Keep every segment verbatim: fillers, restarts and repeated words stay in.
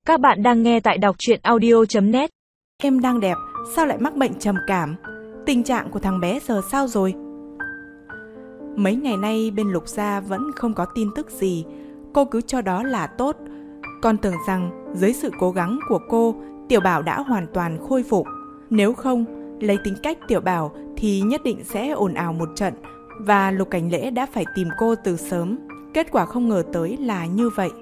Các bạn đang nghe tại đọc truyện audio chấm net. Em đang đẹp, sao lại mắc bệnh trầm cảm? Tình trạng của thằng bé giờ sao rồi? Mấy ngày nay bên Lục gia vẫn không có tin tức gì. Cô cứ cho đó là tốt. Con tưởng rằng dưới sự cố gắng của cô, Tiểu Bảo đã hoàn toàn khôi phục. Nếu không, lấy tính cách Tiểu Bảo thì nhất định sẽ ồn ào một trận. Và Lục Cảnh Lễ đã phải tìm cô từ sớm. Kết quả không ngờ tới là như vậy.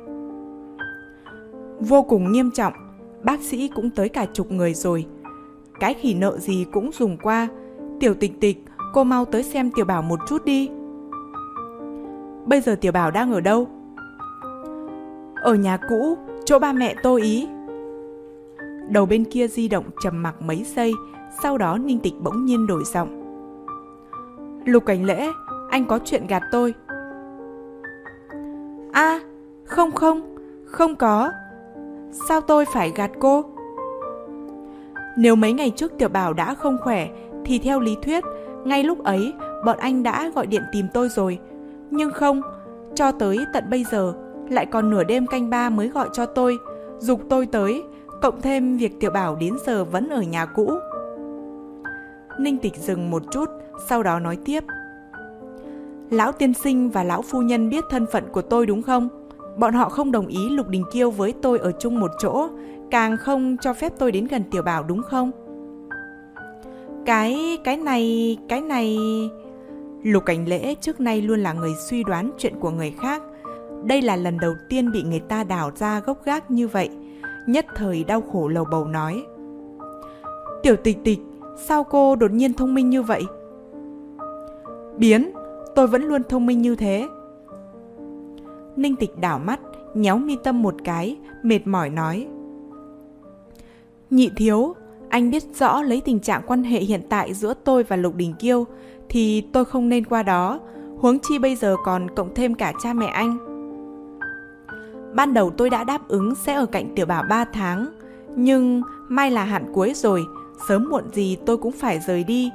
Vô cùng nghiêm trọng, bác sĩ cũng tới cả chục người rồi. Cái khỉ nợ gì cũng dùng qua. Tiểu Tịch Tịch, cô mau tới xem Tiểu Bảo một chút đi. Bây giờ Tiểu Bảo đang ở đâu? Ở nhà cũ, chỗ ba mẹ tôi ý. Đầu bên kia di động trầm mặc mấy giây, sau đó Ninh Tịch bỗng nhiên đổi giọng. Lục Cảnh Lễ, anh có chuyện gạt tôi. À, không không, không có. Sao tôi phải gạt cô? Nếu mấy ngày trước Tiểu Bảo đã không khỏe thì theo lý thuyết, ngay lúc ấy bọn anh đã gọi điện tìm tôi rồi. Nhưng không, cho tới tận bây giờ lại còn nửa đêm canh ba mới gọi cho tôi, giục tôi tới, cộng thêm việc Tiểu Bảo đến giờ vẫn ở nhà cũ. Ninh Tịch dừng một chút, sau đó nói tiếp. Lão tiên sinh và lão phu nhân biết thân phận của tôi đúng không? Bọn họ không đồng ý Lục Đình Kiêu với tôi ở chung một chỗ, càng không cho phép tôi đến gần Tiểu Bảo đúng không? Cái, cái này, cái này... Lục Cảnh Lễ trước nay luôn là người suy đoán chuyện của người khác. Đây là lần đầu tiên bị người ta đào ra gốc gác như vậy. Nhất thời đau khổ lầu bầu nói. Tiểu Tịch Tịch, sao cô đột nhiên thông minh như vậy? Biến, tôi vẫn luôn thông minh như thế. Ninh Tịch đảo mắt, nhéo mi tâm một cái, mệt mỏi nói. Nhị thiếu, anh biết rõ lấy tình trạng quan hệ hiện tại giữa tôi và Lục Đình Kiêu thì tôi không nên qua đó, huống chi bây giờ còn cộng thêm cả cha mẹ anh. Ban đầu tôi đã đáp ứng sẽ ở cạnh Tiểu Bảo ba tháng, nhưng mai là hạn cuối rồi, sớm muộn gì tôi cũng phải rời đi.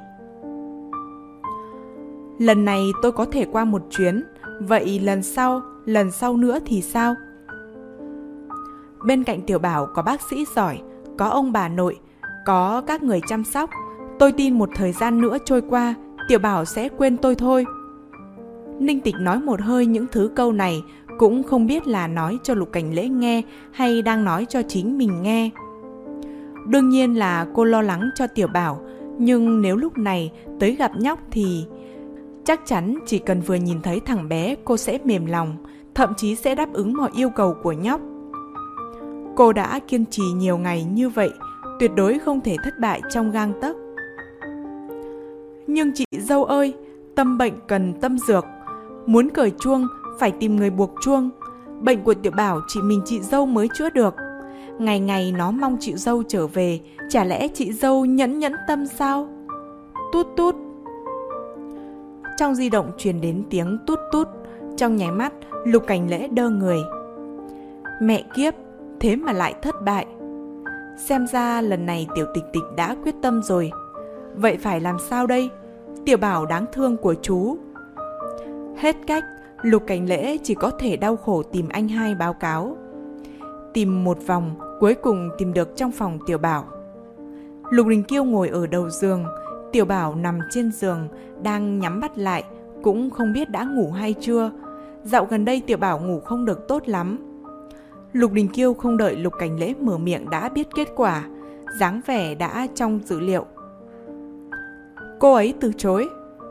Lần này tôi có thể qua một chuyến, vậy lần sau, lần sau nữa thì sao? Bên cạnh Tiểu Bảo có bác sĩ giỏi, có ông bà nội, có các người chăm sóc. Tôi tin một thời gian nữa trôi qua, Tiểu Bảo sẽ quên tôi thôi. Ninh Tịch nói một hơi những thứ câu này, cũng không biết là nói cho Lục Cảnh Lễ nghe hay đang nói cho chính mình nghe. Đương nhiên là cô lo lắng cho Tiểu Bảo, nhưng nếu lúc này tới gặp nhóc thì chắc chắn chỉ cần vừa nhìn thấy thằng bé cô sẽ mềm lòng, thậm chí sẽ đáp ứng mọi yêu cầu của nhóc. Cô đã kiên trì nhiều ngày như vậy, tuyệt đối không thể thất bại trong gang tấc. Nhưng chị dâu ơi, tâm bệnh cần tâm dược. Muốn cởi chuông, phải tìm người buộc chuông. Bệnh của Tiểu Bảo chỉ mình chị dâu mới chữa được. Ngày ngày nó mong chị dâu trở về, chả lẽ chị dâu nhẫn nhẫn tâm sao? Tút tút. Trong di động truyền đến tiếng tút tút. Trong nháy mắt, Lục Cảnh Lễ đơ người. Mẹ kiếp, thế mà lại thất bại. Xem ra lần này Tiểu Tịch Tịch đã quyết tâm rồi. Vậy phải làm sao đây? Tiểu Bảo đáng thương của chú. Hết cách, Lục Cảnh Lễ chỉ có thể đau khổ tìm anh hai báo cáo. Tìm một vòng, cuối cùng tìm được trong phòng Tiểu Bảo. Lục Đình Kiêu ngồi ở đầu giường, Tiểu Bảo nằm trên giường, đang nhắm mắt lại, cũng không biết đã ngủ hay chưa. Dạo gần đây Tiểu Bảo ngủ không được tốt lắm. Lục Đình Kiêu không đợi Lục Cảnh Lễ mở miệng đã biết kết quả, dáng vẻ đã trong dữ liệu. Cô ấy từ chối.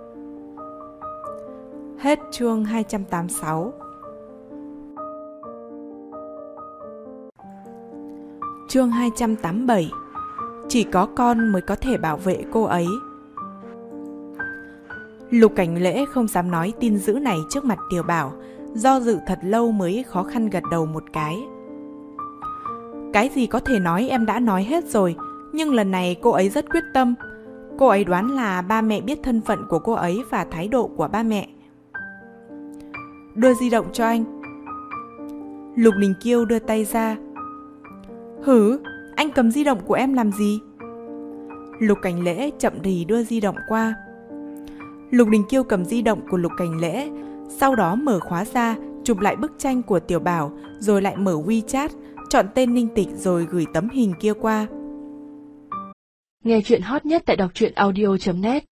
Hết chương hai trăm tám mươi sáu. Chương hai trăm tám mươi bảy. Chỉ có con mới có thể bảo vệ cô ấy. Lục Cảnh Lễ không dám nói tin dữ này trước mặt Tiểu Bảo, do dự thật lâu mới khó khăn gật đầu một cái. Cái gì có thể nói em đã nói hết rồi, nhưng lần này cô ấy rất quyết tâm. Cô ấy đoán là ba mẹ biết thân phận của cô ấy và thái độ của ba mẹ. Đưa di động cho anh. Lục Đình Kiêu đưa tay ra. Hử, anh cầm di động của em làm gì? Lục Cảnh Lễ chậm rì đưa di động qua. Lục Đình Kiêu cầm di động của Lục Cảnh Lễ, sau đó mở khóa ra, chụp lại bức tranh của Tiểu Bảo, rồi lại mở WeChat, chọn tên Ninh Tịch rồi gửi tấm hình kia qua. Nghe chuyện hot nhất tại đọc truyện audio chấm net.